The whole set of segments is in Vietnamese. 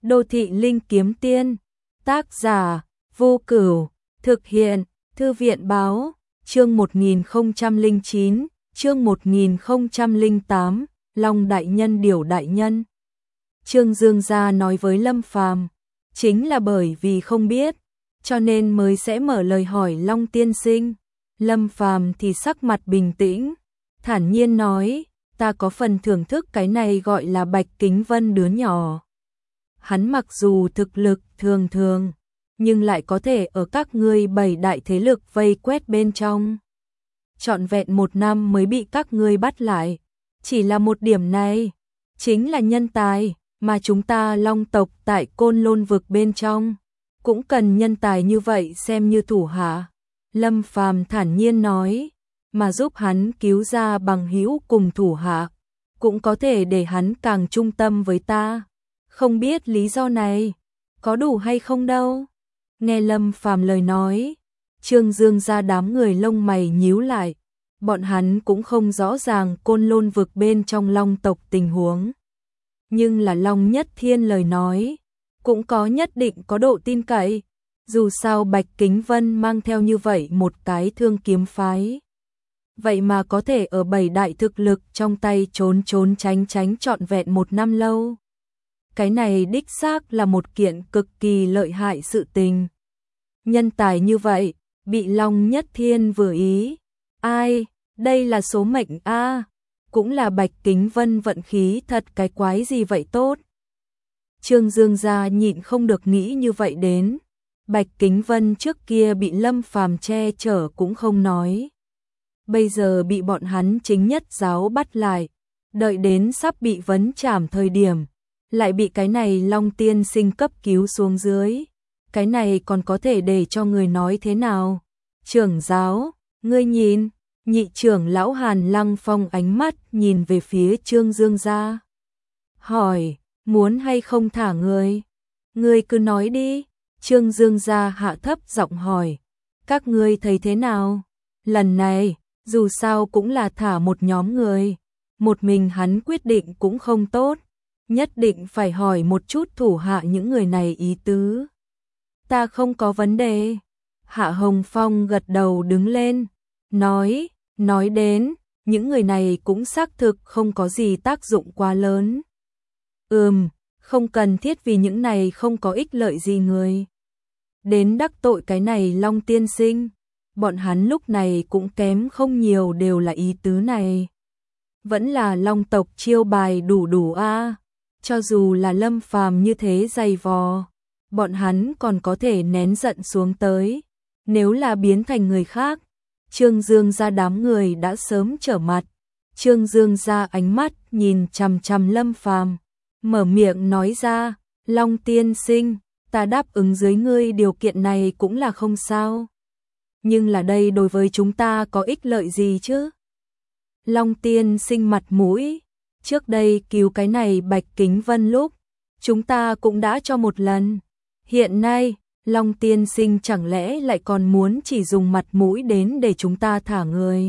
Đô thị linh kiếm tiên, tác giả, Vô Cửu, thực hiện, Thư viện báo, chương 1009, chương 1008, Long đại nhân Điểu đại nhân. Trương Dương gia nói với Lâm Phàm, chính là bởi vì không biết, cho nên mới sẽ mở lời hỏi Long tiên sinh. Lâm Phàm thì sắc mặt bình tĩnh, thản nhiên nói, ta có phần thưởng thức cái này gọi là Bạch Kính Vân đứa nhỏ. Hắn mặc dù thực lực thường thường, nhưng lại có thể ở các ngươi 7 đại thế lực vây quét bên trong. Trọn vẹn 1 năm mới bị các ngươi bắt lại. Chỉ là một điểm này, chính là nhân tài, mà chúng ta Long tộc tại Côn Lôn vực bên trong, cũng cần nhân tài như vậy xem như thủ hạ. Lâm Phàm thản nhiên nói, mà giúp hắn cứu ra bằng hữu cùng thủ hạ, cũng có thể để hắn càng trung tâm với ta. Không biết lý do này có đủ hay không đâu. Nghe Lâm Phàm lời nói, Trương Dương gia đám người lông mày nhíu lại, bọn hắn cũng không rõ ràng Côn Lôn vực bên trong Long tộc tình huống. Nhưng là Long Nhất Thiên lời nói, cũng có nhất định có độ tin cậy, dù sao Bạch Kính Vân mang theo như vậy một cái thương kiếm phái. Vậy mà có thể ở 7 đại thực lực trong tay trốn tránh trọn vẹn 1 năm lâu. Cái này đích xác là một kiện cực kỳ lợi hại sự tình. Nhân tài như vậy, bị Long Nhất Thiên vừa ý. Ai, đây là số mệnh a, cũng là Bạch Kính Vân vận khí thật cái quái gì vậy tốt. Trương Dương gia nhịn không được nghĩ như vậy đến. Bạch Kính Vân trước kia bị Lâm Phàm che chở cũng không nói. Bây giờ bị bọn hắn chính nhất giáo bắt lại, đợi đến sắp bị vấn trảm thời điểm, lại bị cái này Long tiên sinh cấp cứu xuống dưới. Cái này còn có thể để cho người nói thế nào? Trưởng giáo, ngươi nhìn, nhị trưởng lão Hàn Lăng Phong ánh mắt nhìn về phía Trương Dương gia. Hỏi, muốn hay không thả người? Ngươi cứ nói đi. Trương Dương gia hạ thấp giọng hỏi, các ngươi thấy thế nào? Lần này, dù sao cũng là thả một nhóm người, một mình hắn quyết định cũng không tốt, nhất định phải hỏi một chút thủ hạ những người này ý tứ. Ta không có vấn đề. Hạ Hồng Phong gật đầu đứng lên, nói đến, những người này cũng xác thực không có gì tác dụng quá lớn. Không cần thiết vì những này không có ích lợi gì người đến đắc tội cái này Long tiên sinh. Bọn hắn lúc này cũng kém không nhiều đều là ý tứ này. Vẫn là Long tộc chiêu bài đủ a. Cho dù là Lâm Phàm như thế dày vò, bọn hắn còn có thể nén giận xuống tới. Nếu là biến thành người khác, Trương Dương gia đám người đã sớm trở mặt. Trương Dương gia ánh mắt nhìn chằm chằm Lâm Phàm, mở miệng nói ra, Long tiên sinh, ta đáp ứng dưới ngươi điều kiện này cũng là không sao. Nhưng là đây đối với chúng ta có ích lợi gì chứ? Long tiên sinh mặt mũi, trước đây cứu cái này Bạch Kính Vân lúc, chúng ta cũng đã cho một lần. Hiện nay, Long tiên sinh chẳng lẽ lại còn muốn chỉ dùng mặt mũi đến để chúng ta thả người?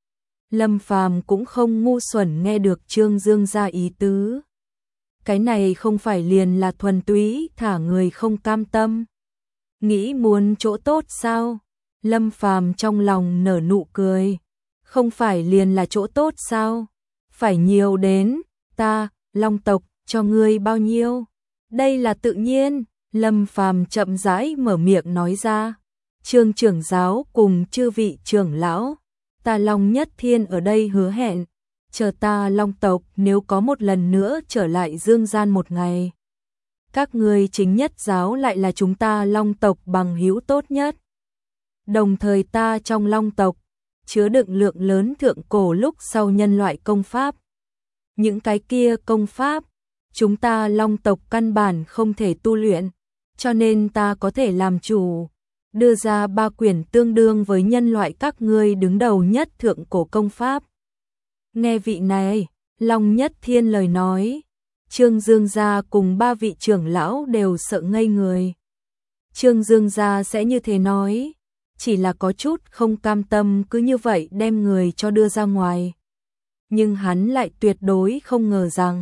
Lâm Phàm cũng không ngu xuẩn nghe được Trương Dương gia ý tứ. Cái này không phải liền là thuần túy thả người không cam tâm. Nghĩ muốn chỗ tốt sao? Lâm Phàm trong lòng nở nụ cười. Không phải liền là chỗ tốt sao? Phải nhiều đến, ta, Long tộc, cho ngươi bao nhiêu? Đây là tự nhiên. Lâm Phàm chậm rãi mở miệng nói ra. Trương trưởng giáo cùng chư vị trưởng lão, ta Long Nhất Thiên ở đây hứa hẹn, chờ ta Long tộc nếu có một lần nữa trở lại dương gian một ngày, các ngươi chính nhất giáo lại là chúng ta Long tộc bằng hữu tốt nhất. Đồng thời ta trong Long tộc chứa đựng lượng lớn thượng cổ lúc sau nhân loại công pháp. Những cái kia công pháp, chúng ta Long tộc căn bản không thể tu luyện, cho nên ta có thể làm chủ, đưa ra 3 quyển tương đương với nhân loại các ngươi đứng đầu nhất thượng cổ công pháp. Nghe vị này, Long Nhất Thiên lời nói, Trương Dương gia cùng 3 vị trưởng lão đều sợ ngây người. Trương Dương gia sẽ như thế nói, chỉ là có chút không cam tâm cứ như vậy đem người cho đưa ra ngoài. Nhưng hắn lại tuyệt đối không ngờ rằng,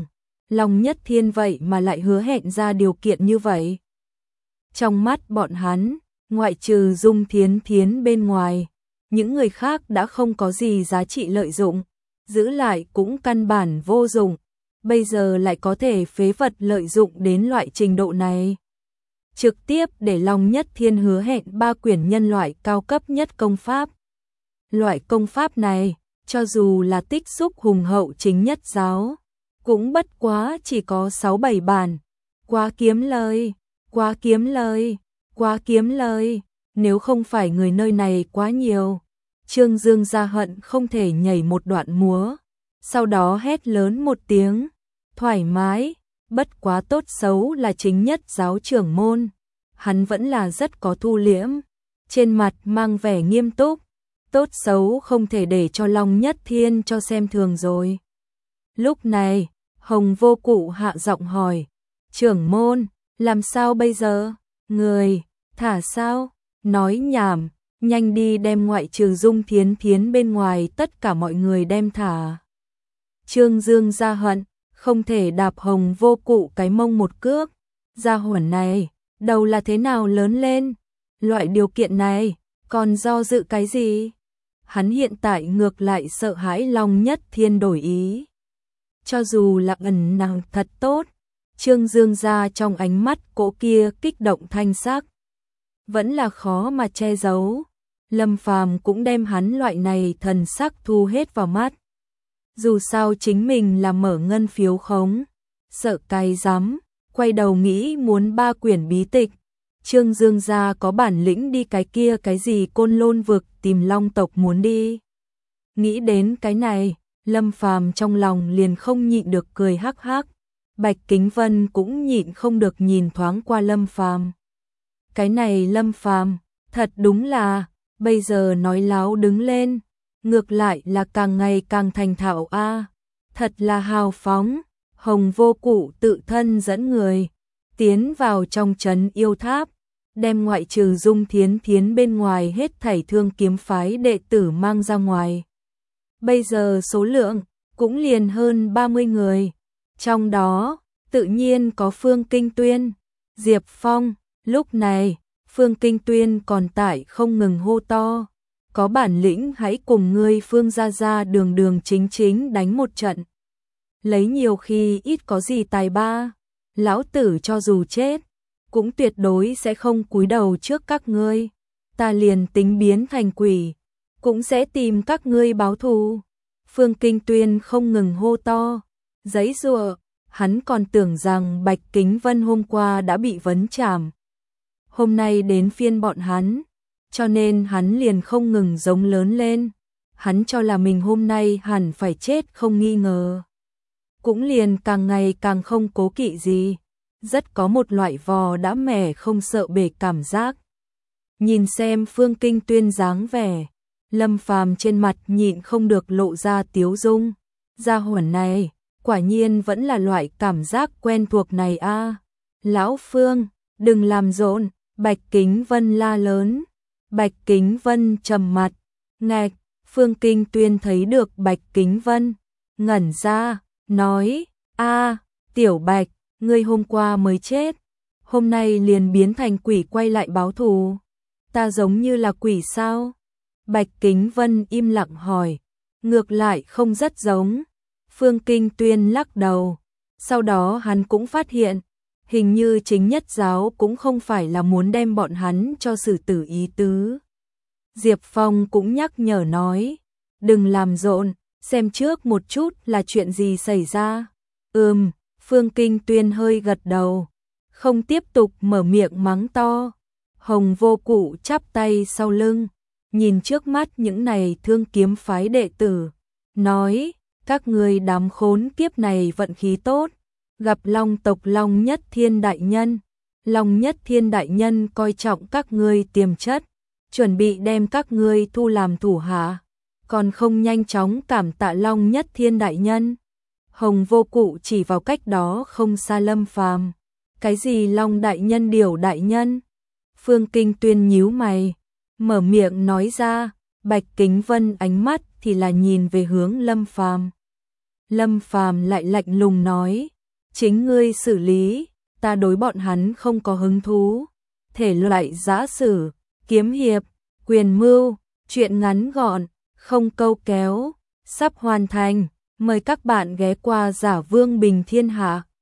Long Nhất Thiên vậy mà lại hứa hẹn ra điều kiện như vậy. Trong mắt bọn hắn, ngoại trừ Dung Thiến Thiến bên ngoài, những người khác đã không có gì giá trị lợi dụng, giữ lại cũng căn bản vô dụng, bây giờ lại có thể phế vật lợi dụng đến loại trình độ này. Trực tiếp để Long Nhất Thiên hứa hẹn 3 quyển nhân loại cao cấp nhất công pháp. Loại công pháp này, cho dù là tích xúc hùng hậu chính nhất giáo, cũng bất quá chỉ có 6-7 bản. Quá kiếm lời, quá kiếm lời, quá kiếm lời, nếu không phải người nơi này quá nhiều. Trương Dương ra hận không thể nhảy một đoạn múa, sau đó hét lớn một tiếng, thoải mái, bất quá tốt xấu là chính nhất giáo trưởng môn. Hắn vẫn là rất có thu liễm, trên mặt mang vẻ nghiêm túc, tốt xấu không thể để cho Long Nhất Thiên cho xem thường rồi. Lúc này, Hồng Vô Cụ hạ giọng hỏi, trưởng môn, làm sao bây giờ? Người, thả sao? Nói nhảm, nhanh đi đem ngoại trừ Dung Thiến Thiến bên ngoài tất cả mọi người đem thả. Trương Dương ra hận, không thể đạp Hồng Vô Cụ cái mông một cước. Gia hỏa này, đầu là thế nào lớn lên? Loại điều kiện này, còn do dự cái gì? Hắn hiện tại ngược lại sợ hãi Long Nhất Thiên đổi ý. Cho dù là ẩn nàng thật tốt, Trương Dương ra trong ánh mắt cỗ kia kích động thanh sắc, vẫn là khó mà che giấu. Lâm Phàm cũng đem hắn loại này thần sắc thu hết vào mắt. Dù sao chính mình là mở ngân phiếu khống, sợ cay rắm, quay đầu nghĩ muốn 3 quyển bí tịch. Trương Dương gia có bản lĩnh đi cái kia cái gì Côn Lôn vực tìm Long tộc muốn đi. Nghĩ đến cái này, Lâm Phàm trong lòng liền không nhịn được cười hắc hắc. Bạch Kính Vân cũng nhịn không được nhìn thoáng qua Lâm Phàm. Cái này Lâm Phàm, thật đúng là, bây giờ nói láo đứng lên, ngược lại là càng ngày càng thành thạo a, thật là hào phóng. Hồng Vô Cụ tự thân dẫn người tiến vào trong trấn yêu tháp, đem ngoại trừ Dung Thiến Thiến bên ngoài hết thảy Thương Kiếm phái đệ tử mang ra ngoài. Bây giờ số lượng cũng liền hơn 30 người, trong đó tự nhiên có Phương Kinh Tuyên, Diệp Phong. Lúc này, Phương Kinh Tuyên còn tại không ngừng hô to, có bản lĩnh hãy cùng ngươi Phương gia đường đường chính chính đánh một trận. Lấy nhiều khi ít có gì tài ba, lão tử cho dù chết, cũng tuyệt đối sẽ không cúi đầu trước các ngươi. Ta liền tính biến thành quỷ, cũng sẽ tìm các ngươi báo thù. Phương Kinh Tuyên không ngừng hô to, giãy giụa, hắn còn tưởng rằng Bạch Kính Vân hôm qua đã bị vấn trảm. Hôm nay đến phiên bọn hắn, cho nên hắn liền không ngừng giống lớn lên. Hắn cho là mình hôm nay hẳn phải chết không nghi ngờ. Cũng liền càng ngày càng không cố kỵ gì, rất có một loại vò đã mẻ không sợ bể cảm giác. Nhìn xem Phương Kinh Tuyên dáng vẻ, Lâm Phàm trên mặt nhịn không được lộ ra tiếu dung. Gia hỏa này, quả nhiên vẫn là loại cảm giác quen thuộc này a. Lão Phương, đừng làm rộn, Bạch Kính Vân la lớn. Bạch Kính Vân trầm mặt, ngạch. Phương Kinh Tuyên thấy được Bạch Kính Vân, ngẩn ra, nói, a, Tiểu Bạch, ngươi hôm qua mới chết, hôm nay liền biến thành quỷ quay lại báo thù. Ta giống như là quỷ sao? Bạch Kính Vân im lặng hỏi, ngược lại không rất giống. Phương Kinh Tuyên lắc đầu, sau đó hắn cũng phát hiện, hình như chính nhất giáo cũng không phải là muốn đem bọn hắn cho xử tử ý tứ. Diệp Phong cũng nhắc nhở nói, đừng làm rộn, xem trước một chút là chuyện gì xảy ra. Phương Kinh Tuyên hơi gật đầu, không tiếp tục mở miệng mắng to. Hồng Vô Cụ chắp tay sau lưng, nhìn trước mắt những này Thương Kiếm phái đệ tử, nói, các ngươi đám khốn kiếp này vận khí tốt, gặp Long tộc Long Nhất Thiên đại nhân. Long Nhất Thiên đại nhân coi trọng các ngươi tiềm chất, chuẩn bị đem các ngươi thu làm thủ hạ, còn không nhanh chóng cảm tạ Long Nhất Thiên đại nhân. Hồng Vô Cụ chỉ vào cách đó không xa Lâm Phàm, cái gì Long đại nhân Điểu đại nhân? Phương Kinh Tuyên nhíu mày, mở miệng nói ra. Bạch Kính Vân ánh mắt thì là nhìn về hướng Lâm Phàm. Lâm Phàm lại lạnh lùng nói, chính ngươi xử lý, ta đối bọn hắn không có hứng thú. Thể loại giã sử, kiếm hiệp, quyền mưu, truyện ngắn gọn, không câu kéo, sắp hoàn thành. Mời các bạn ghé qua Giả Vương Bình Thiên Hạ.